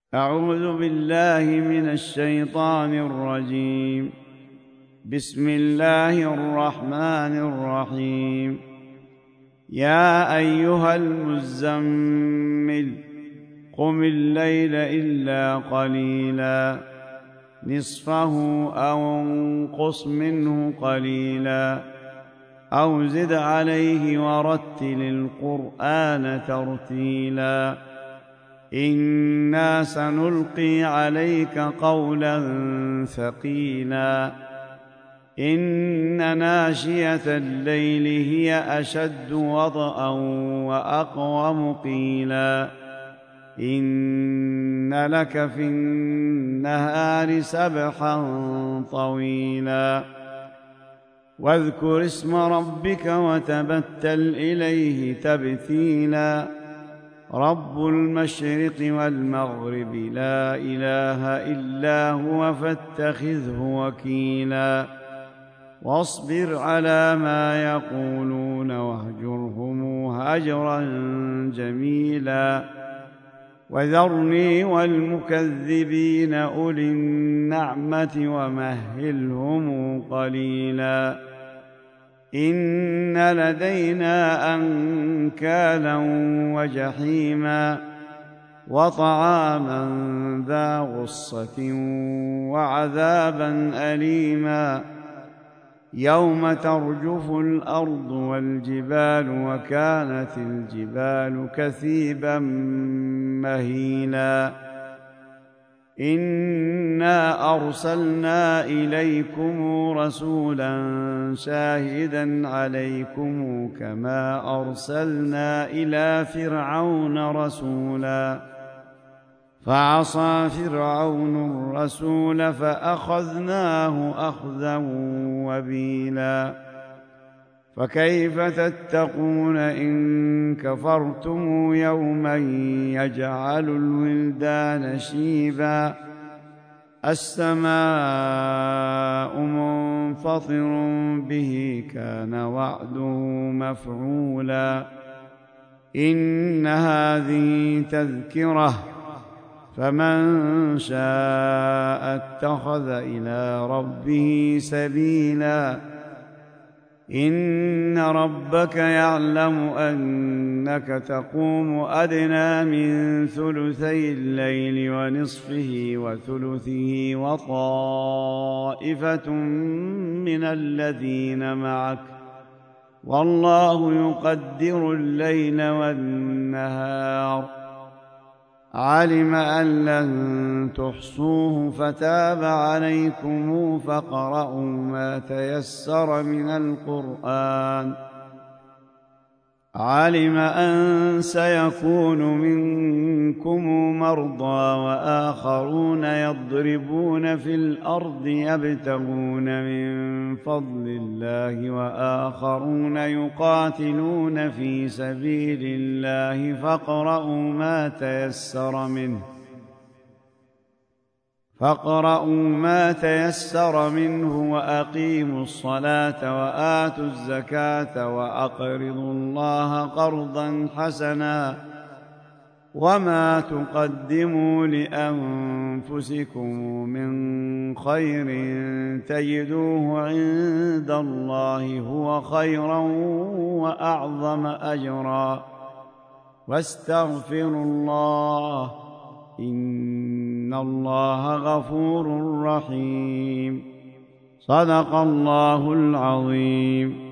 أعوذ بالله من الشيطان الرجيم. بسم الله الرحمن الرحيم. يا أيها المزمل قم الليل إلا قليلا نصفه أو انقص منه قليلا أو زد عليه ورتل القرآن ترتيلا إنا سنلقي عليك قولا ثقيلا إن ناشئة الليل هي أشد وطئا وأقوم قيلا إن لك في النهار سبحا طويلا واذكر اسم ربك وتبتل إليه تبتيلا رب المشرق والمغرب لا إله إلا هو فاتخذه وكيلا واصبر على ما يقولون واهجرهم هجرا جميلا وذرني والمكذبين أولي النعمة ومهلهم قليلا إن لدينا أنكالا وجحيما وطعاما ذا غصة وعذابا أليما يوم ترجف الأرض والجبال وكانت الجبال كثيبا مهيلا إنا أرسلنا إليكم رسولا شاهدا عليكم كما أرسلنا إلى فرعون رسولا فعصى فرعون الرسول فأخذناه أخذا وبيلا فكيف تتقون إن كفرتم يوما يجعل الولدان شيبا السماء منفطر به كان وعده مفعولا إن هذه تذكرة فمن شاء اتخذ إلى ربه سبيلا إن ربك يعلم أنك تقوم أدنى من ثلثي الليل ونصفه وثلثه وطائفة من الذين معك والله يقدر الليل والنهار علم أن لن تحصوه فتاب عليكم فاقرؤوا ما تيسر من القرآن علم أن سيكون منكم مرضى وآخرون يضربون في الأرض يبتغون من فضل الله وآخرون يقاتلون في سبيل الله فاقرؤوا ما تيسر منه وأقيموا الصلاة وآتوا الزكاة وأقرضوا الله قرضا حسنا وما تقدموا لأنفسكم من خير تجدوه عند الله هو خيرا وأعظم أجرا واستغفروا الله إن الله غفور رحيم صدق الله العظيم.